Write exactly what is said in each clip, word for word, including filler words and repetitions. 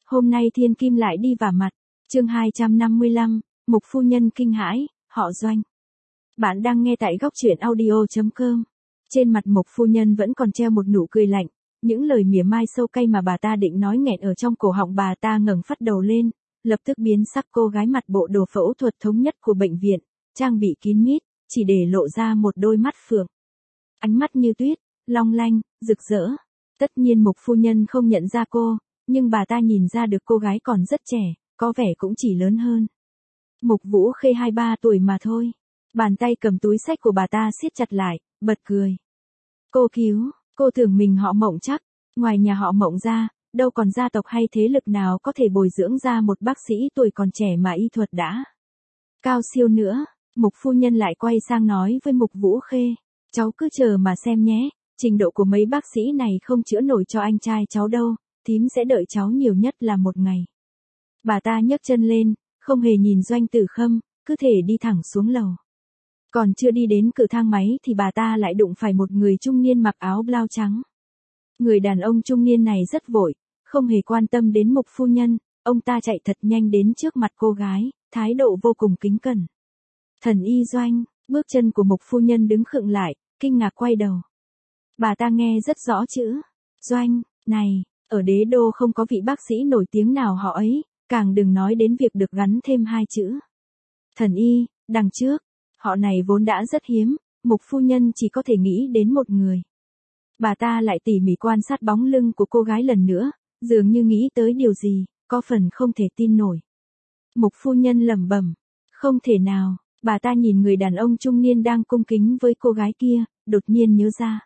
Hôm nay thiên kim lại đi vả mặt. Chương hai trăm năm mươi lăm, Mục phu nhân kinh hãi, họ Doanh. Bạn đang nghe tại góc truyện audio chấm com. Trên mặt Mục phu nhân vẫn còn treo một nụ cười lạnh, những lời mỉa mai sâu cay mà bà ta định nói nghẹn ở trong cổ họng bà ta ngẩng phát đầu lên, lập tức biến sắc. Cô gái mặc bộ đồ phẫu thuật thống nhất của bệnh viện, trang bị kín mít, chỉ để lộ ra một đôi mắt phượng. Ánh mắt như tuyết, long lanh, rực rỡ. Tất nhiên Mục phu nhân không nhận ra cô, nhưng bà ta nhìn ra được cô gái còn rất trẻ, có vẻ cũng chỉ lớn hơn Mục Vũ Khê hai ba tuổi mà thôi. Bàn tay cầm túi xách của bà ta siết chặt lại, bật cười. Cô cứu, cô tưởng mình họ Mộng chắc, ngoài nhà họ Mộng ra, đâu còn gia tộc hay thế lực nào có thể bồi dưỡng ra một bác sĩ tuổi còn trẻ mà y thuật đã cao siêu nữa. Mục phu nhân lại quay sang nói với Mục Vũ Khê, cháu cứ chờ mà xem nhé, trình độ của mấy bác sĩ này không chữa nổi cho anh trai cháu đâu, thím sẽ đợi cháu nhiều nhất là một ngày. Bà ta nhấc chân lên, không hề nhìn Doanh Tử Khâm, cứ thể đi thẳng xuống lầu. Còn chưa đi đến cửa thang máy thì bà ta lại đụng phải một người trung niên mặc áo blau trắng. Người đàn ông trung niên này rất vội, không hề quan tâm đến Mục phu nhân, ông ta chạy thật nhanh đến trước mặt cô gái, thái độ vô cùng kính cẩn. Thần y Doanh. Bước chân của Mục phu nhân đứng khựng lại, kinh ngạc quay đầu. Bà ta nghe rất rõ chữ Doanh này, ở Đế Đô không có vị bác sĩ nổi tiếng nào họ ấy, càng đừng nói đến việc được gắn thêm hai chữ thần y đằng trước. Họ này vốn đã rất hiếm, Mục phu nhân chỉ có thể nghĩ đến một người. Bà ta lại tỉ mỉ quan sát bóng lưng của cô gái lần nữa, dường như nghĩ tới điều gì, có phần không thể tin nổi. Mục phu nhân lẩm bẩm, không thể nào. Bà ta nhìn người đàn ông trung niên đang cung kính với cô gái kia, đột nhiên nhớ ra.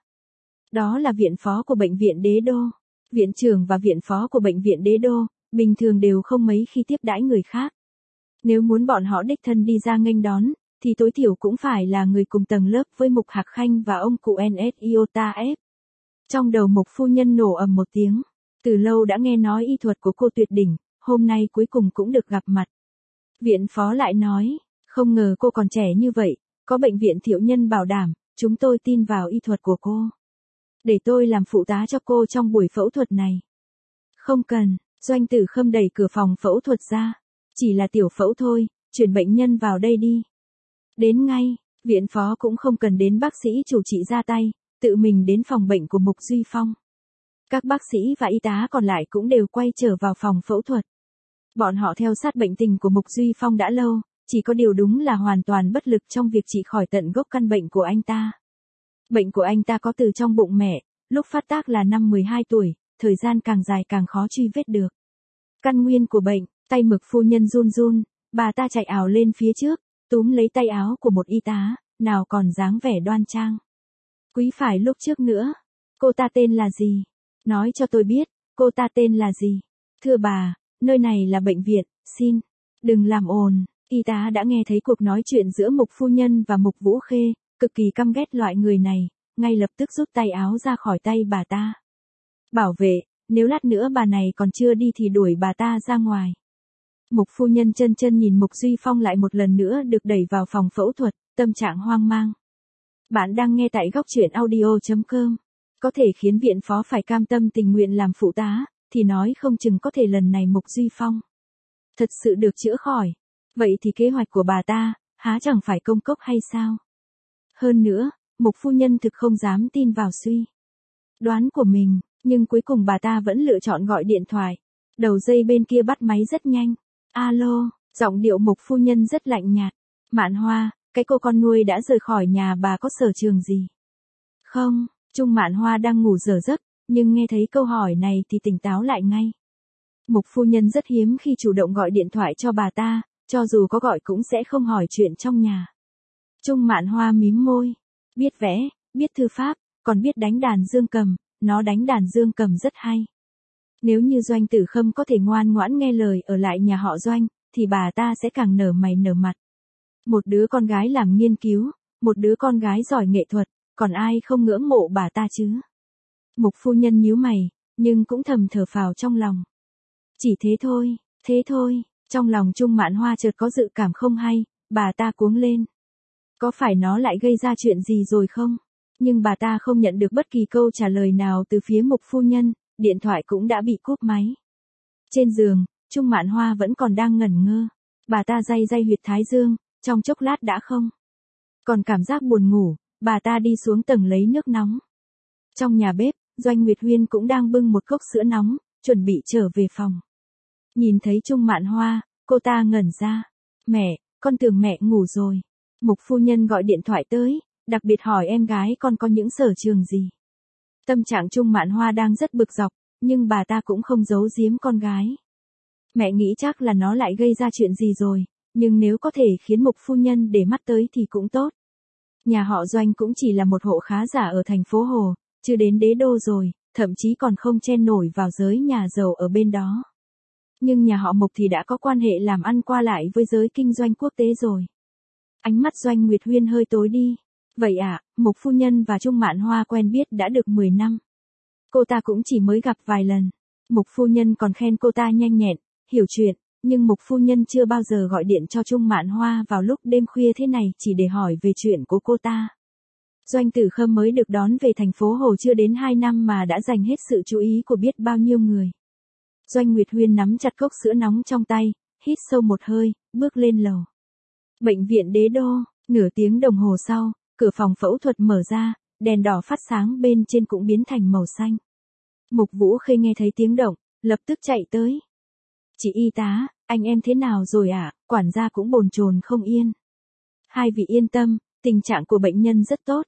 Đó là viện phó của bệnh viện Đế Đô. Viện trưởng và viện phó của bệnh viện Đế Đô, bình thường đều không mấy khi tiếp đãi người khác. Nếu muốn bọn họ đích thân đi ra nghênh đón, thì tối thiểu cũng phải là người cùng tầng lớp với Mục Hạc Khanh và ông cụ en ét Iota F. Trong đầu Mục phu nhân nổ ầm một tiếng. Từ lâu đã nghe nói y thuật của cô tuyệt đỉnh, hôm nay cuối cùng cũng được gặp mặt. Viện phó lại nói, không ngờ cô còn trẻ như vậy, có bệnh viện Thiệu Nhân bảo đảm, chúng tôi tin vào y thuật của cô. Để tôi làm phụ tá cho cô trong buổi phẫu thuật này. Không cần. Doanh Tử Khâm đẩy cửa phòng phẫu thuật ra. Chỉ là tiểu phẫu thôi, chuyển bệnh nhân vào đây đi. Đến ngay. Viện phó cũng không cần đến bác sĩ chủ trị ra tay, tự mình đến phòng bệnh của Mục Duy Phong. Các bác sĩ và y tá còn lại cũng đều quay trở vào phòng phẫu thuật. Bọn họ theo sát bệnh tình của Mục Duy Phong đã lâu, chỉ có điều đúng là hoàn toàn bất lực trong việc trị khỏi tận gốc căn bệnh của anh ta. Bệnh của anh ta có từ trong bụng mẹ, lúc phát tác là năm mười hai tuổi, thời gian càng dài càng khó truy vết được. Căn nguyên của bệnh, tay Mục phu nhân run run, bà ta chạy ảo lên phía trước, túm lấy tay áo của một y tá, nào còn dáng vẻ đoan trang. Quý phải lúc trước nữa. Cô ta tên là gì? Nói cho tôi biết, cô ta tên là gì? Thưa bà, nơi này là bệnh viện, xin, đừng làm ồn. Y tá đã nghe thấy cuộc nói chuyện giữa Mục phu nhân và Mục Vũ Khê, cực kỳ căm ghét loại người này, ngay lập tức rút tay áo ra khỏi tay bà ta. Bảo vệ, nếu lát nữa bà này còn chưa đi thì đuổi bà ta ra ngoài. Mục phu nhân chân chân nhìn Mục Duy Phong lại một lần nữa được đẩy vào phòng phẫu thuật, tâm trạng hoang mang. Bạn đang nghe tại góc truyện audio chấm com. Có thể khiến viện phó phải cam tâm tình nguyện làm phụ tá, thì nói không chừng có thể lần này Mục Duy Phong thật sự được chữa khỏi. Vậy thì kế hoạch của bà ta, há chẳng phải công cốc hay sao? Hơn nữa, Mục phu nhân thực không dám tin vào suy đoán của mình, nhưng cuối cùng bà ta vẫn lựa chọn gọi điện thoại. Đầu dây bên kia bắt máy rất nhanh. Alo, giọng điệu Mục phu nhân rất lạnh nhạt. Mạn Hoa, cái cô con nuôi đã rời khỏi nhà bà có sở trường gì? Không, Trung Mạn Hoa đang ngủ dở giấc, nhưng nghe thấy câu hỏi này thì tỉnh táo lại ngay. Mục phu nhân rất hiếm khi chủ động gọi điện thoại cho bà ta, cho dù có gọi cũng sẽ không hỏi chuyện trong nhà. Trung Mạn Hoa mím môi, biết vẽ, biết thư pháp, còn biết đánh đàn dương cầm, nó đánh đàn dương cầm rất hay. Nếu như Doanh Tử Khâm có thể ngoan ngoãn nghe lời ở lại nhà họ Doanh, thì bà ta sẽ càng nở mày nở mặt. Một đứa con gái làm nghiên cứu, một đứa con gái giỏi nghệ thuật, còn ai không ngưỡng mộ bà ta chứ? Mục phu nhân nhíu mày, nhưng cũng thầm thở phào trong lòng. Chỉ thế thôi, thế thôi, trong lòng Trung Mạn Hoa chợt có dự cảm không hay, bà ta cuống lên. Có phải nó lại gây ra chuyện gì rồi không? Nhưng bà ta không nhận được bất kỳ câu trả lời nào từ phía Mục phu nhân, điện thoại cũng đã bị cúp máy. Trên giường, Trung Mạn Hoa vẫn còn đang ngẩn ngơ. Bà ta day day huyệt thái dương, trong chốc lát đã không còn cảm giác buồn ngủ, bà ta đi xuống tầng lấy nước nóng. Trong nhà bếp, Doanh Nguyệt Huyên cũng đang bưng một cốc sữa nóng, chuẩn bị trở về phòng. Nhìn thấy Trung Mạn Hoa, cô ta ngẩn ra. Mẹ, con tưởng mẹ ngủ rồi. Mục phu nhân gọi điện thoại tới, đặc biệt hỏi em gái con có những sở trường gì. Tâm trạng Trung Mạn Hoa đang rất bực dọc, nhưng bà ta cũng không giấu giếm con gái. Mẹ nghĩ chắc là nó lại gây ra chuyện gì rồi, nhưng nếu có thể khiến Mục phu nhân để mắt tới thì cũng tốt. Nhà họ Doanh cũng chỉ là một hộ khá giả ở thành phố Hồ, chưa đến đế đô rồi, thậm chí còn không chen nổi vào giới nhà giàu ở bên đó. Nhưng nhà họ Mục thì đã có quan hệ làm ăn qua lại với giới kinh doanh quốc tế rồi. Ánh mắt Doanh Nguyệt Huyên hơi tối đi. Vậy ạ, à, Mục phu nhân và Trung Mạn Hoa quen biết đã được mười năm. Cô ta cũng chỉ mới gặp vài lần. Mục phu nhân còn khen cô ta nhanh nhẹn, hiểu chuyện, nhưng Mục phu nhân chưa bao giờ gọi điện cho Trung Mạn Hoa vào lúc đêm khuya thế này chỉ để hỏi về chuyện của cô ta. Doanh Tử Khâm mới được đón về thành phố Hồ chưa đến hai năm mà đã giành hết sự chú ý của biết bao nhiêu người. Doanh Nguyệt Huyên nắm chặt cốc sữa nóng trong tay, hít sâu một hơi, bước lên lầu. Bệnh viện Đế Đô, nửa tiếng đồng hồ sau, cửa phòng phẫu thuật mở ra, đèn đỏ phát sáng bên trên cũng biến thành màu xanh. Mục Vũ Khê nghe thấy tiếng động, lập tức chạy tới. Chị y tá, anh em thế nào rồi ạ? À? Quản gia cũng bồn chồn không yên. Hai vị yên tâm, tình trạng của bệnh nhân rất tốt.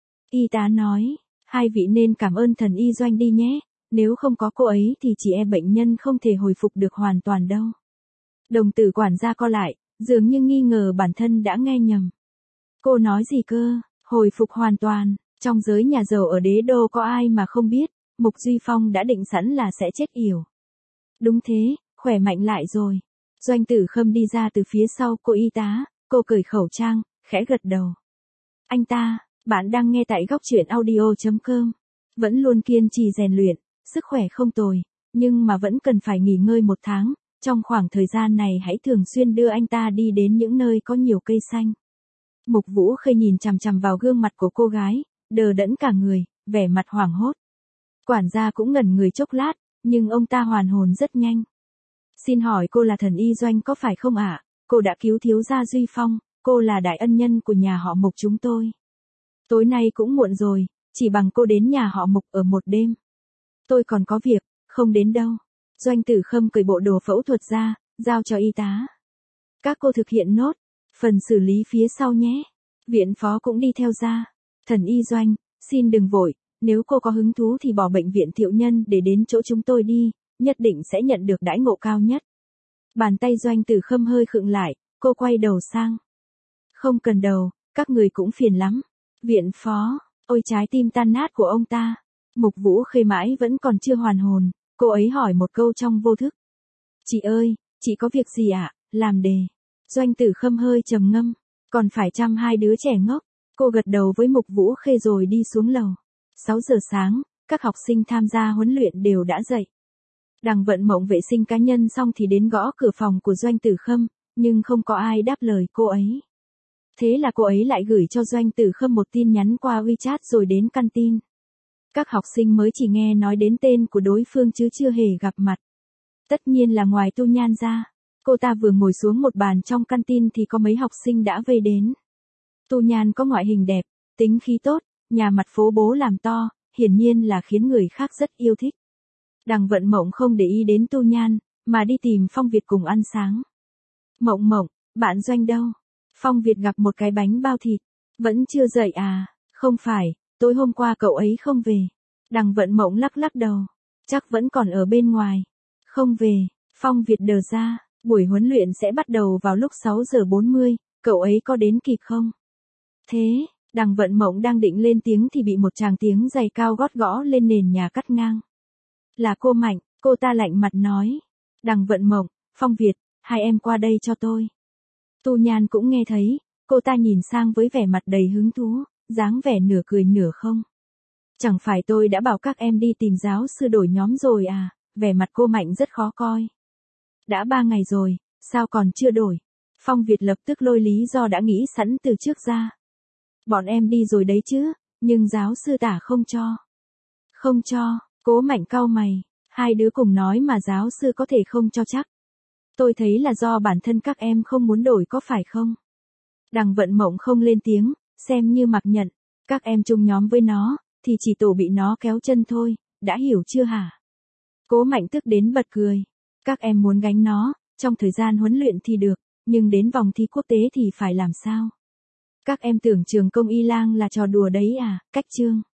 Y tá nói, hai vị nên cảm ơn thần y Doanh đi nhé, nếu không có cô ấy thì chị em bệnh nhân không thể hồi phục được hoàn toàn đâu. Đồng tử quản gia co lại, dường như nghi ngờ bản thân đã nghe nhầm. Cô nói gì cơ, hồi phục hoàn toàn, trong giới nhà giàu ở Đế Đô có ai mà không biết, Mục Duy Phong đã định sẵn là sẽ chết yểu. Đúng thế, khỏe mạnh lại rồi. Doanh Tử Khâm đi ra từ phía sau cô y tá, cô cởi khẩu trang, khẽ gật đầu. Anh ta, bạn đang nghe tại góc truyện audio chấm com. Vẫn luôn kiên trì rèn luyện, sức khỏe không tồi, nhưng mà vẫn cần phải nghỉ ngơi một tháng. Trong khoảng thời gian này hãy thường xuyên đưa anh ta đi đến những nơi có nhiều cây xanh. Mục Vũ Khê nhìn chằm chằm vào gương mặt của cô gái, đờ đẫn cả người, vẻ mặt hoảng hốt. Quản gia cũng ngẩn người chốc lát, nhưng ông ta hoàn hồn rất nhanh. Xin hỏi cô là thần y Doanh có phải không ạ? À? Cô đã cứu thiếu gia Duy Phong, cô là đại ân nhân của nhà họ Mục chúng tôi. Tối nay cũng muộn rồi, chỉ bằng cô đến nhà họ Mục ở một đêm. Tôi còn có việc, không đến đâu. Doanh Tử Khâm cởi bộ đồ phẫu thuật ra, giao cho y tá. Các cô thực hiện nốt, phần xử lý phía sau nhé. Viện phó cũng đi theo ra. Thần y Doanh, xin đừng vội, nếu cô có hứng thú thì bỏ bệnh viện Thiệu Nhân để đến chỗ chúng tôi đi, nhất định sẽ nhận được đãi ngộ cao nhất. Bàn tay Doanh Tử Khâm hơi khựng lại, cô quay đầu sang. Không cần đầu, các người cũng phiền lắm. Viện phó, ôi trái tim tan nát của ông ta. Mục Vũ Khê mãi vẫn còn chưa hoàn hồn, cô ấy hỏi một câu trong vô thức. Chị ơi, chị có việc gì ạ? À? Làm đề. Doanh Tử Khâm hơi trầm ngâm, còn phải chăm hai đứa trẻ ngốc. Cô gật đầu với Mục Vũ Khê rồi đi xuống lầu. sáu giờ sáng, các học sinh tham gia huấn luyện đều đã dậy. Đằng Vận Mộng vệ sinh cá nhân xong thì đến gõ cửa phòng của Doanh Tử Khâm, nhưng không có ai đáp lời cô ấy. Thế là cô ấy lại gửi cho Doanh Tử Khâm một tin nhắn qua WeChat rồi đến căn tin. Các học sinh mới chỉ nghe nói đến tên của đối phương chứ chưa hề gặp mặt. Tất nhiên là ngoài Tu Nhan ra, cô ta vừa ngồi xuống một bàn trong căn tin thì có mấy học sinh đã vây đến. Tu Nhan có ngoại hình đẹp, tính khí tốt, nhà mặt phố bố làm to, hiển nhiên là khiến người khác rất yêu thích. Đằng Vận Mộng không để ý đến Tu Nhan, mà đi tìm Phong Việt cùng ăn sáng. Mộng Mộng, bạn Doanh đâu? Phong Việt gặp một cái bánh bao thịt. Vẫn chưa dậy à? Không phải, tối hôm qua cậu ấy không về. Đằng Vận Mộng lắc lắc đầu. Chắc vẫn còn ở bên ngoài. Không về, Phong Việt đờ ra, buổi huấn luyện sẽ bắt đầu vào lúc sáu giờ bốn mươi, cậu ấy có đến kịp không? Thế, Đằng Vận Mộng đang định lên tiếng thì bị một tràng tiếng giày cao gót gõ lên nền nhà cắt ngang. Là cô Mạnh, cô ta lạnh mặt nói. Đằng Vận Mộng, Phong Việt, hai em qua đây cho tôi. Tu Nhan cũng nghe thấy, cô ta nhìn sang với vẻ mặt đầy hứng thú, dáng vẻ nửa cười nửa không. Chẳng phải tôi đã bảo các em đi tìm giáo sư đổi nhóm rồi à, vẻ mặt cô Mạnh rất khó coi. Đã ba ngày rồi, sao còn chưa đổi? Phong Việt lập tức lôi lý do đã nghĩ sẵn từ trước ra. Bọn em đi rồi đấy chứ, nhưng giáo sư tả không cho. Không cho, Cố Mạnh cau mày, Hai đứa cùng nói mà giáo sư có thể không cho chắc. Tôi thấy là do bản thân các em không muốn đổi có phải không? Đằng Vận Mộng không lên tiếng, xem như mặc nhận. Các em chung nhóm với nó, thì chỉ tổ bị nó kéo chân thôi, đã hiểu chưa hả? Cố Mạnh tức đến bật cười. Các em muốn gánh nó, trong thời gian huấn luyện thì được, nhưng đến vòng thi quốc tế thì phải làm sao? Các em tưởng trường công y lang là trò đùa đấy à, Cách Trương.